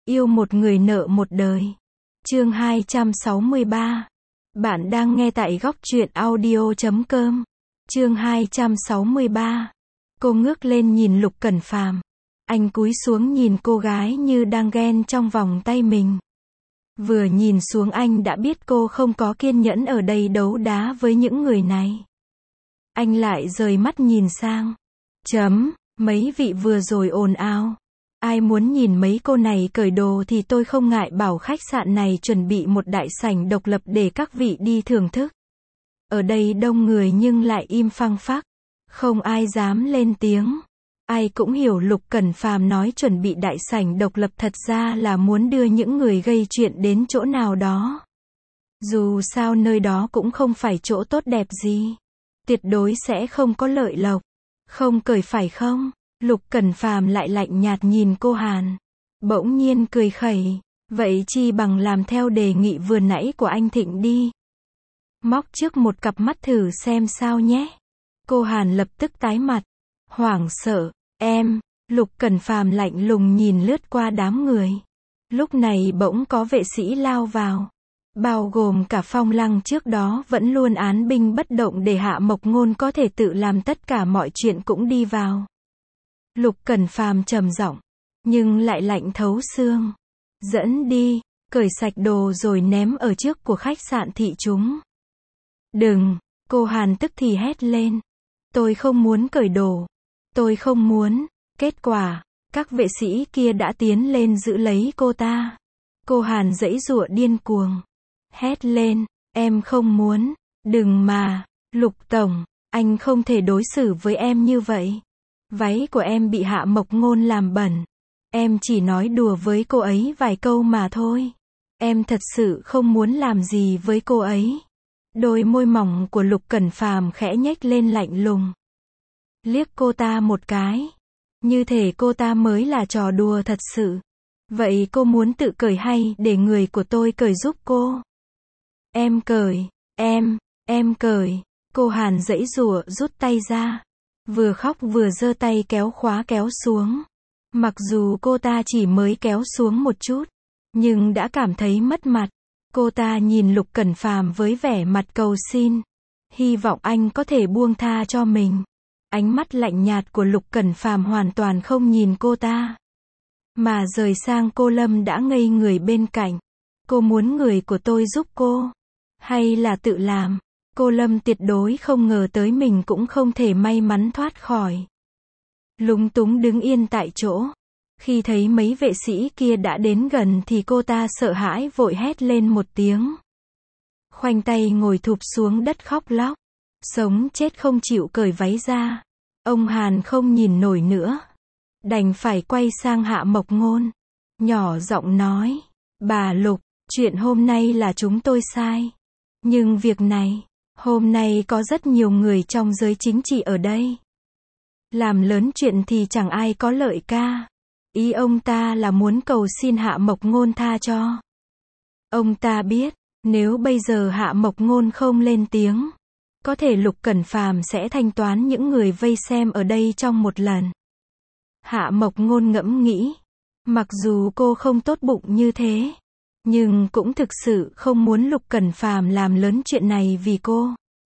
Yêu một người nợ một đời. Chương 263. Bạn đang nghe tại góc truyện audio.com. Chương 263. Cô ngước lên nhìn Lục Cẩn Phàm. Anh cúi xuống nhìn cô gái như đang ghen trong vòng tay mình. Vừa nhìn xuống anh đã biết cô không có kiên nhẫn ở đây đấu đá với những người này. Anh lại rời mắt nhìn sang. Mấy vị vừa rồi ồn ào. Ai muốn nhìn mấy cô này cởi đồ thì tôi không ngại bảo khách sạn này chuẩn bị một đại sảnh độc lập để các vị đi thưởng thức. Ở đây đông người nhưng lại im phăng phắc. Không ai dám lên tiếng. Ai cũng hiểu Lục Cẩn Phàm nói chuẩn bị đại sảnh độc lập thật ra là muốn đưa những người gây chuyện đến chỗ nào đó. Dù sao nơi đó cũng không phải chỗ tốt đẹp gì. Tuyệt đối sẽ không có lợi lộc. Không cởi phải không? Lục Cẩn Phàm lại lạnh nhạt nhìn cô Hàn. Bỗng nhiên cười khẩy. Vậy chi bằng làm theo đề nghị vừa nãy của anh Thịnh đi. Móc trước một cặp mắt thử xem sao nhé. Cô Hàn lập tức tái mặt. Hoảng sợ. Em. Lục Cẩn Phàm lạnh lùng nhìn lướt qua đám người. Lúc này bỗng có vệ sĩ lao vào. Bao gồm cả Phong Lăng trước đó vẫn luôn án binh bất động để Hạ Mộc Ngôn có thể tự làm tất cả mọi chuyện cũng đi vào. Lục Cẩn Phàm trầm giọng, nhưng lại lạnh thấu xương. Dẫn đi, cởi sạch đồ rồi ném ở trước của khách sạn thị chúng. Đừng, cô Hàn tức thì hét lên. Tôi không muốn cởi đồ. Tôi không muốn. Kết quả, các vệ sĩ kia đã tiến lên giữ lấy cô ta. Cô Hàn giãy giụa điên cuồng. Hét lên, em không muốn. Đừng mà, Lục Tổng, anh không thể đối xử với em như vậy. Váy của em bị Hạ Mộc Ngôn làm bẩn. Em chỉ nói đùa với cô ấy vài câu mà thôi. Em thật sự không muốn làm gì với cô ấy. Đôi môi mỏng của Lục Cẩn Phàm khẽ nhếch lên lạnh lùng. Liếc cô ta một cái. Như thể cô ta mới là trò đùa thật sự. Vậy cô muốn tự cởi hay để người của tôi cởi giúp cô? Em cởi, em cởi. Cô Hàn giãy giụa rút tay ra. Vừa khóc vừa giơ tay kéo khóa kéo xuống. Mặc dù cô ta chỉ mới kéo xuống một chút, nhưng đã cảm thấy mất mặt. Cô ta nhìn Lục Cẩn Phàm với vẻ mặt cầu xin. Hy vọng anh có thể buông tha cho mình. Ánh mắt lạnh nhạt của Lục Cẩn Phàm hoàn toàn không nhìn cô ta, mà rời sang cô Lâm đã ngây người bên cạnh. Cô muốn người của tôi giúp cô, hay là tự làm? Cô Lâm tuyệt đối không ngờ tới mình cũng không thể may mắn thoát khỏi. Lúng túng đứng yên tại chỗ. Khi thấy mấy vệ sĩ kia đã đến gần thì cô ta sợ hãi vội hét lên một tiếng. Khoanh tay ngồi thụp xuống đất khóc lóc. Sống chết không chịu cởi váy ra. Ông Hàn không nhìn nổi nữa. Đành phải quay sang Hạ Mộc Ngôn. Nhỏ giọng nói. Bà Lục, chuyện hôm nay là chúng tôi sai. Nhưng việc này, hôm nay có rất nhiều người trong giới chính trị ở đây. Làm lớn chuyện thì chẳng ai có lợi ca. Ý ông ta là muốn cầu xin Hạ Mộc Ngôn tha cho. Ông ta biết, nếu bây giờ Hạ Mộc Ngôn không lên tiếng, có thể Lục Cẩn Phàm sẽ thanh toán những người vây xem ở đây trong một lần. Hạ Mộc Ngôn ngẫm nghĩ. Mặc dù cô không tốt bụng như thế, nhưng cũng thực sự không muốn Lục Cẩn Phàm làm lớn chuyện này vì cô.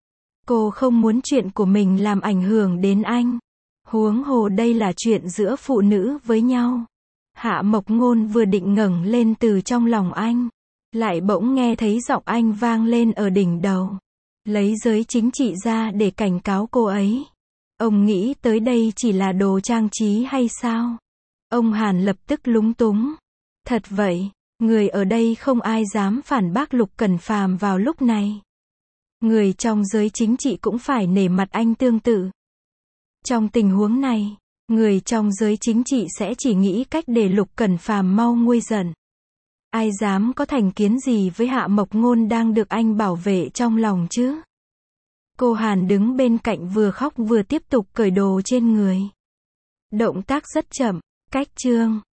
Cô không muốn chuyện của mình làm ảnh hưởng đến anh. Huống hồ đây là chuyện giữa phụ nữ với nhau. Hạ Mộc Ngôn vừa định ngẩng lên từ trong lòng anh, lại bỗng nghe thấy giọng anh vang lên ở đỉnh đầu. Lấy giới chính trị ra để cảnh cáo cô ấy. Ông nghĩ tới đây chỉ là đồ trang trí hay sao? Ông Hàn lập tức lúng túng. Thật vậy, người ở đây không ai dám phản bác Lục Cẩn Phàm vào lúc này. Người trong giới chính trị cũng phải nể mặt anh tương tự. Trong tình huống này, người trong giới chính trị sẽ chỉ nghĩ cách để Lục Cẩn Phàm mau nguôi giận. Ai dám có thành kiến gì với Hạ Mộc Ngôn đang được anh bảo vệ trong lòng chứ? Cô Hàn đứng bên cạnh vừa khóc vừa tiếp tục cởi đồ trên người. Động tác rất chậm, cách chương.